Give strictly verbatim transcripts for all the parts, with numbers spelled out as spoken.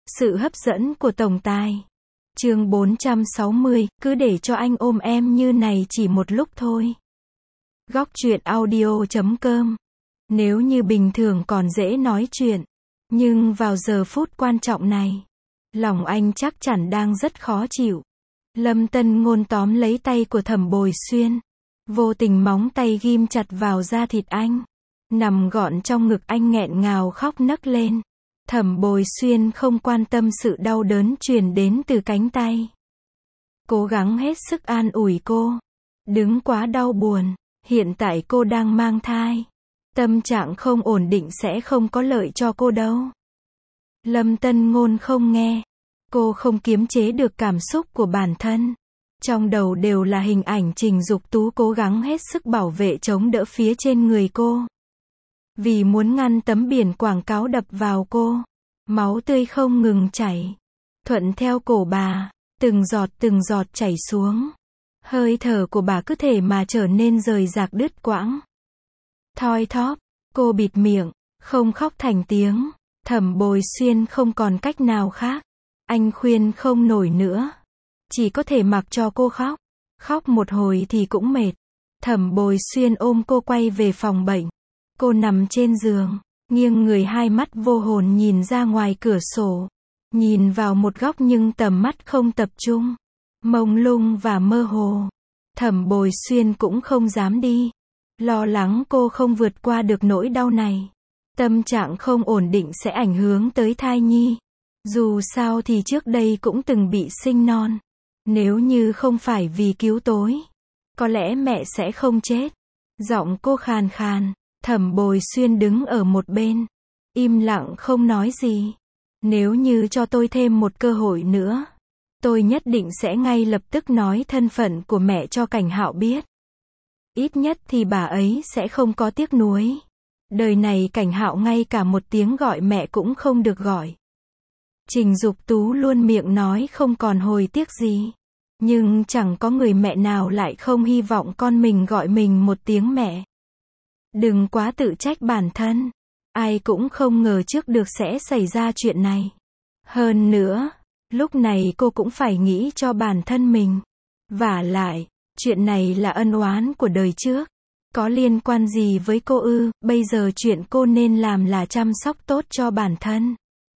Sự hấp dẫn của tổng tài. Chương bốn trăm sáu mươi, cứ để cho anh ôm em như này chỉ một lúc thôi. Góc truyện audio chấm com. Nếu như bình thường còn dễ nói chuyện, nhưng vào giờ phút quan trọng này, lòng anh chắc chắn đang rất khó chịu. Lâm Tân Ngôn tóm lấy tay của Thẩm Bồi Xuyên, vô tình móng tay ghim chặt vào da thịt anh, nằm gọn trong ngực anh nghẹn ngào khóc nấc lên. Thẩm Bồi Xuyên không quan tâm sự đau đớn truyền đến từ cánh tay, cố gắng hết sức an ủi cô. Đừng quá đau buồn, hiện tại cô đang mang thai, tâm trạng không ổn định sẽ không có lợi cho cô đâu. Lâm Tân Ngôn không nghe, cô không kiềm chế được cảm xúc của bản thân. Trong đầu đều là hình ảnh Trình Dục Tú cố gắng hết sức bảo vệ chống đỡ phía trên người cô. Vì muốn ngăn tấm biển quảng cáo đập vào cô, máu tươi không ngừng chảy, thuận theo cổ bà, từng giọt từng giọt chảy xuống. Hơi thở của bà cứ thể mà trở nên rời rạc đứt quãng. Thoi thóp, cô bịt miệng, không khóc thành tiếng. Thẩm Bồi Xuyên không còn cách nào khác. Anh khuyên không nổi nữa, chỉ có thể mặc cho cô khóc. Khóc một hồi thì cũng mệt. Thẩm Bồi Xuyên ôm cô quay về phòng bệnh. Cô nằm trên giường, nghiêng người, hai mắt vô hồn nhìn ra ngoài cửa sổ, nhìn vào một góc nhưng tầm mắt không tập trung, mông lung và mơ hồ. Thẩm Bồi Xuyên cũng không dám đi, lo lắng cô không vượt qua được nỗi đau này. Tâm trạng không ổn định sẽ ảnh hưởng tới thai nhi. Dù sao thì trước đây cũng từng bị sinh non. Nếu như không phải vì cứu tối, có lẽ mẹ sẽ không chết. Giọng cô khàn khàn. Thẩm Bồi Xuyên đứng ở một bên, im lặng không nói gì. Nếu như cho tôi thêm một cơ hội nữa, tôi nhất định sẽ ngay lập tức nói thân phận của mẹ cho Cảnh Hạo biết. Ít nhất thì bà ấy sẽ không có tiếc nuối. Đời này Cảnh Hạo ngay cả một tiếng gọi mẹ cũng không được gọi. Trình Dục Tú luôn miệng nói không còn hồi tiếc gì, nhưng chẳng có người mẹ nào lại không hy vọng con mình gọi mình một tiếng mẹ. Đừng quá tự trách bản thân. Ai cũng không ngờ trước được sẽ xảy ra chuyện này. Hơn nữa, lúc này cô cũng phải nghĩ cho bản thân mình. Vả lại, chuyện này là ân oán của đời trước, có liên quan gì với cô ư? Bây giờ chuyện cô nên làm là chăm sóc tốt cho bản thân,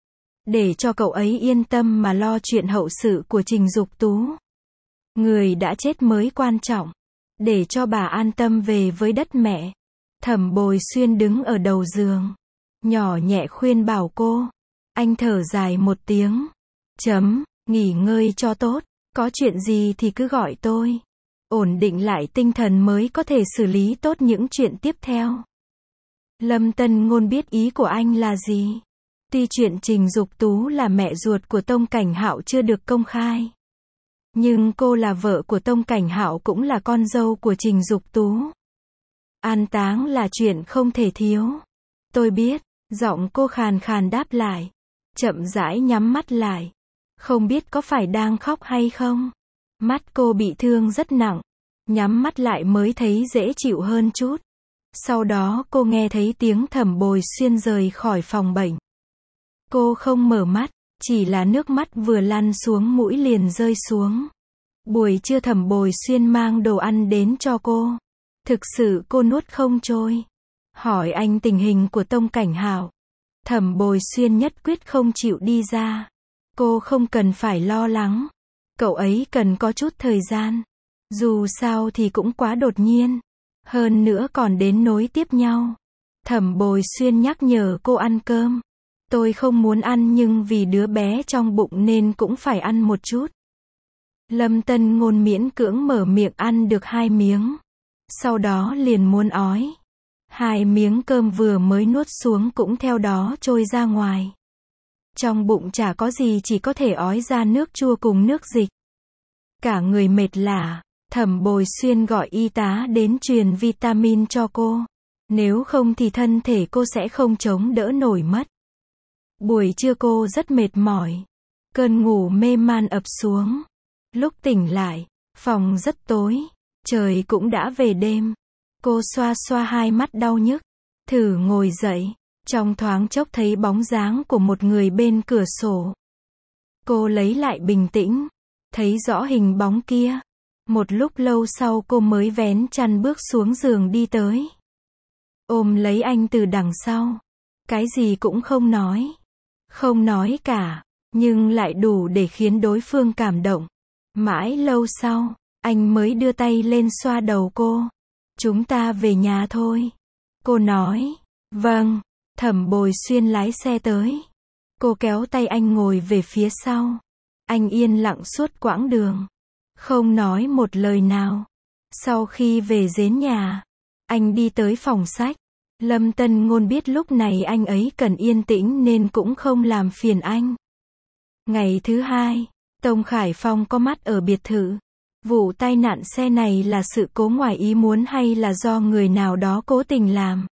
để cho cậu ấy yên tâm mà lo chuyện hậu sự của Trình Dục Tú. Người đã chết mới quan trọng, để cho bà an tâm về với đất mẹ. Thẩm Bồi Xuyên đứng ở đầu giường, nhỏ nhẹ khuyên bảo cô. Anh thở dài một tiếng. Chấm, nghỉ ngơi cho tốt, có chuyện gì thì cứ gọi tôi. Ổn định lại tinh thần mới có thể xử lý tốt những chuyện tiếp theo. Lâm Tân Ngôn biết ý của anh là gì. Tuy chuyện Trình Dục Tú là mẹ ruột của Tông Cảnh Hạo chưa được công khai, nhưng cô là vợ của Tông Cảnh Hạo cũng là con dâu của Trình Dục Tú. An táng là chuyện không thể thiếu. Tôi biết, giọng cô khàn khàn đáp lại, chậm rãi nhắm mắt lại. Không biết có phải đang khóc hay không? Mắt cô bị thương rất nặng, nhắm mắt lại mới thấy dễ chịu hơn chút. Sau đó cô nghe thấy tiếng Thẩm Bồi Xuyên rời khỏi phòng bệnh. Cô không mở mắt, chỉ là nước mắt vừa lăn xuống mũi liền rơi xuống. Buổi trưa Thẩm Bồi Xuyên mang đồ ăn đến cho cô. Thực sự cô nuốt không trôi. Hỏi anh tình hình của Tông Cảnh Hạo. Thẩm Bồi Xuyên nhất quyết không chịu đi ra. Cô không cần phải lo lắng. Cậu ấy cần có chút thời gian. Dù sao thì cũng quá đột nhiên. Hơn nữa còn đến nối tiếp nhau. Thẩm Bồi Xuyên nhắc nhở cô ăn cơm. Tôi không muốn ăn nhưng vì đứa bé trong bụng nên cũng phải ăn một chút. Lâm Tân Ngôn miễn cưỡng mở miệng ăn được hai miếng. Sau đó liền muốn ói. Hai miếng cơm vừa mới nuốt xuống cũng theo đó trôi ra ngoài. Trong bụng chả có gì, chỉ có thể ói ra nước chua cùng nước dịch. Cả người mệt lả, Thẩm Bồi Xuyên gọi y tá đến truyền vitamin cho cô. Nếu không thì thân thể cô sẽ không chống đỡ nổi mất. Buổi trưa cô rất mệt mỏi. Cơn ngủ mê man ập xuống. Lúc tỉnh lại, phòng rất tối. Trời cũng đã về đêm. Cô xoa xoa hai mắt đau nhức, thử ngồi dậy. Trong thoáng chốc thấy bóng dáng của một người bên cửa sổ. Cô lấy lại bình tĩnh, thấy rõ hình bóng kia. Một lúc lâu sau cô mới vén chăn bước xuống giường đi tới. Ôm lấy anh từ đằng sau. Cái gì cũng không nói. Không nói cả, nhưng lại đủ để khiến đối phương cảm động. Mãi lâu sau, anh mới đưa tay lên xoa đầu cô. Chúng ta về nhà thôi. Cô nói, vâng. Thẩm Bồi Xuyên lái xe tới. Cô kéo tay anh ngồi về phía sau. Anh yên lặng suốt quãng đường. Không nói một lời nào. Sau khi về đến nhà, anh đi tới phòng sách. Lâm Tân Ngôn biết lúc này anh ấy cần yên tĩnh nên cũng không làm phiền anh. Ngày thứ hai, Tông Khải Phong có mắt ở biệt thự. Vụ tai nạn xe này là sự cố ngoài ý muốn hay là do người nào đó cố tình làm?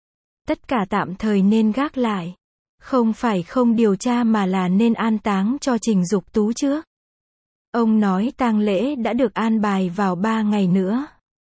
Tất cả tạm thời nên gác lại. Không phải không điều tra mà là nên an táng cho Trình Dục Tú trước. Ông nói tang lễ đã được an bài vào ba ngày nữa.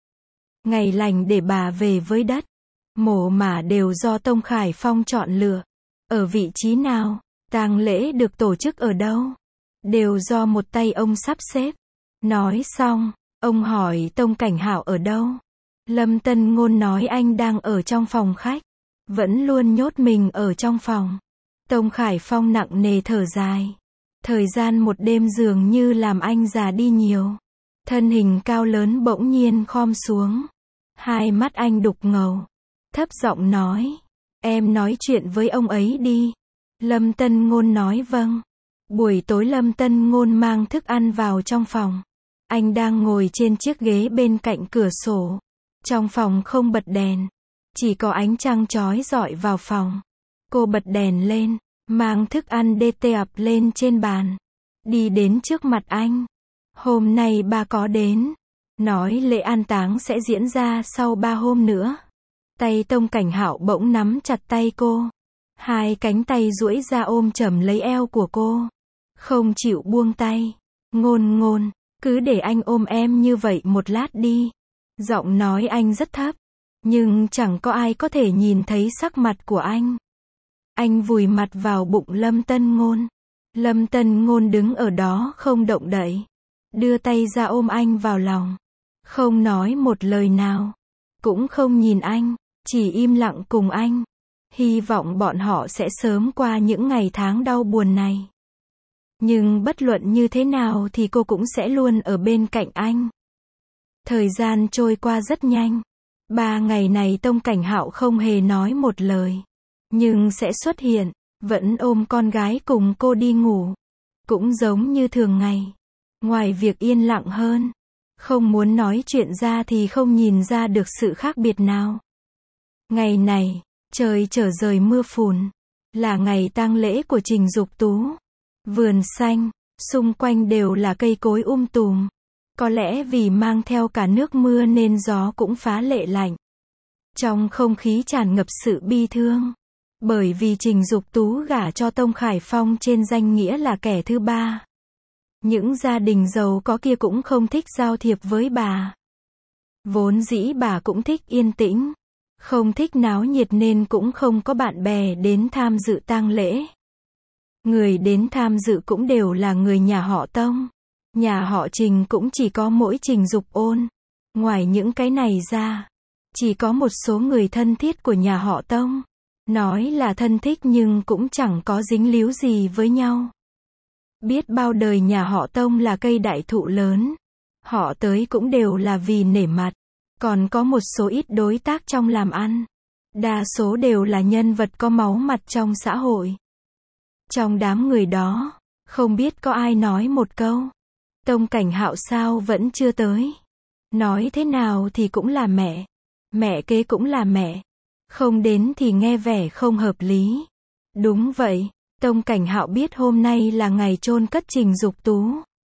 Ngày lành để bà về với đất. Mộ mả đều do Tông Khải Phong chọn lựa. Ở vị trí nào, tang lễ được tổ chức ở đâu, đều do một tay ông sắp xếp. Nói xong, ông hỏi Tông Cảnh Hạo ở đâu. Lâm Tân Ngôn nói anh đang ở trong phòng khách. Vẫn luôn nhốt mình ở trong phòng. Tông Khải Phong nặng nề thở dài. Thời gian một đêm dường như làm anh già đi nhiều. Thân hình cao lớn bỗng nhiên khom xuống. Hai mắt anh đục ngầu. Thấp giọng nói. Em nói chuyện với ông ấy đi. Lâm Tân Ngôn nói vâng. Buổi tối Lâm Tân Ngôn mang thức ăn vào trong phòng. Anh đang ngồi trên chiếc ghế bên cạnh cửa sổ. Trong phòng không bật đèn. Chỉ có ánh trăng chói rọi vào phòng. Cô bật đèn lên, mang thức ăn đê tê ập lên trên bàn. Đi đến trước mặt anh. Hôm nay ba có đến. Nói lễ an táng sẽ diễn ra sau ba hôm nữa. Tay Tông Cảnh Hạo bỗng nắm chặt tay cô. Hai cánh tay duỗi ra ôm chầm lấy eo của cô. Không chịu buông tay. Ngôn Ngôn, cứ để anh ôm em như vậy một lát đi. Giọng nói anh rất thấp. Nhưng chẳng có ai có thể nhìn thấy sắc mặt của anh. Anh vùi mặt vào bụng Lâm Tân Ngôn. Lâm Tân Ngôn đứng ở đó không động đậy. Đưa tay ra ôm anh vào lòng. Không nói một lời nào. Cũng không nhìn anh. Chỉ im lặng cùng anh. Hy vọng bọn họ sẽ sớm qua những ngày tháng đau buồn này. Nhưng bất luận như thế nào thì cô cũng sẽ luôn ở bên cạnh anh. Thời gian trôi qua rất nhanh. Ba ngày này Tông Cảnh Hạo không hề nói một lời. Nhưng sẽ xuất hiện. Vẫn ôm con gái cùng cô đi ngủ. Cũng giống như thường ngày. Ngoài việc yên lặng hơn. Không muốn nói chuyện ra thì không nhìn ra được sự khác biệt nào. Ngày này, trời trở rời mưa phùn. Là ngày tang lễ của Trình Dục Tú. Vườn xanh, xung quanh đều là cây cối um tùm. Có lẽ vì mang theo cả nước mưa nên gió cũng phá lệ lạnh. Trong không khí tràn ngập sự bi thương. Bởi vì Trình Dục Tú gả cho Tông Khải Phong trên danh nghĩa là kẻ thứ ba. Những gia đình giàu có kia cũng không thích giao thiệp với bà. Vốn dĩ bà cũng thích yên tĩnh. Không thích náo nhiệt nên cũng không có bạn bè đến tham dự tang lễ. Người đến tham dự cũng đều là người nhà họ Tông. Nhà họ Trình cũng chỉ có mỗi Trình Dục Ôn. Ngoài những cái này ra, chỉ có một số người thân thiết của nhà họ Tông. Nói là thân thích nhưng cũng chẳng có dính líu gì với nhau. Biết bao đời nhà họ Tông là cây đại thụ lớn. Họ tới cũng đều là vì nể mặt. Còn có một số ít đối tác trong làm ăn. Đa số đều là nhân vật có máu mặt trong xã hội. Trong đám người đó, không biết có ai nói một câu. Tông Cảnh Hạo sao vẫn chưa tới. Nói thế nào thì cũng là mẹ. Mẹ kế cũng là mẹ. Không đến thì nghe vẻ không hợp lý. Đúng vậy, Tông Cảnh Hạo biết hôm nay là ngày chôn cất Trình Dục Tú.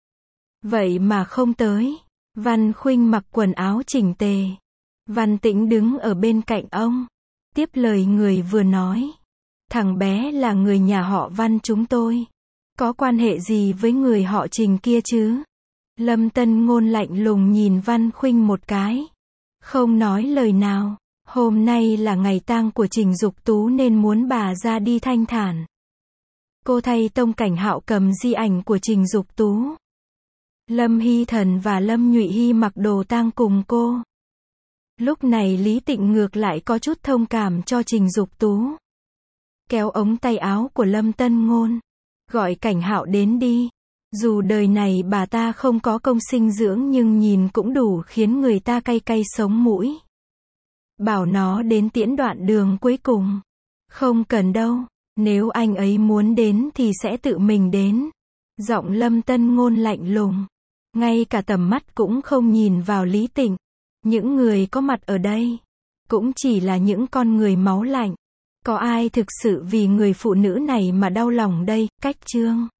Vậy mà không tới. Văn Khuynh mặc quần áo chỉnh tề. Văn Tĩnh đứng ở bên cạnh ông. Tiếp lời người vừa nói. Thằng bé là người nhà họ Văn chúng tôi. Có quan hệ gì với người họ Trình kia chứ? Lâm Tân Ngôn lạnh lùng nhìn Văn Khuynh một cái. Không nói lời nào. Hôm nay là ngày tang của Trình Dục Tú nên muốn bà ra đi thanh thản. Cô thay Tông Cảnh Hạo cầm di ảnh của Trình Dục Tú. Lâm Hy Thần và Lâm Nhụy Hy mặc đồ tang cùng cô. Lúc này Lý Tịnh ngược lại có chút thông cảm cho Trình Dục Tú. Kéo ống tay áo của Lâm Tân Ngôn. Gọi Cảnh Hạo đến đi. Dù đời này bà ta không có công sinh dưỡng nhưng nhìn cũng đủ khiến người ta cay cay sống mũi. Bảo nó đến tiễn đoạn đường cuối cùng. Không cần đâu. Nếu anh ấy muốn đến thì sẽ tự mình đến. Giọng Lâm Tân Ngôn lạnh lùng. Ngay cả tầm mắt cũng không nhìn vào Lý Tịnh. Những người có mặt ở đây cũng chỉ là những con người máu lạnh. Có ai thực sự vì người phụ nữ này mà đau lòng đây? Cách chương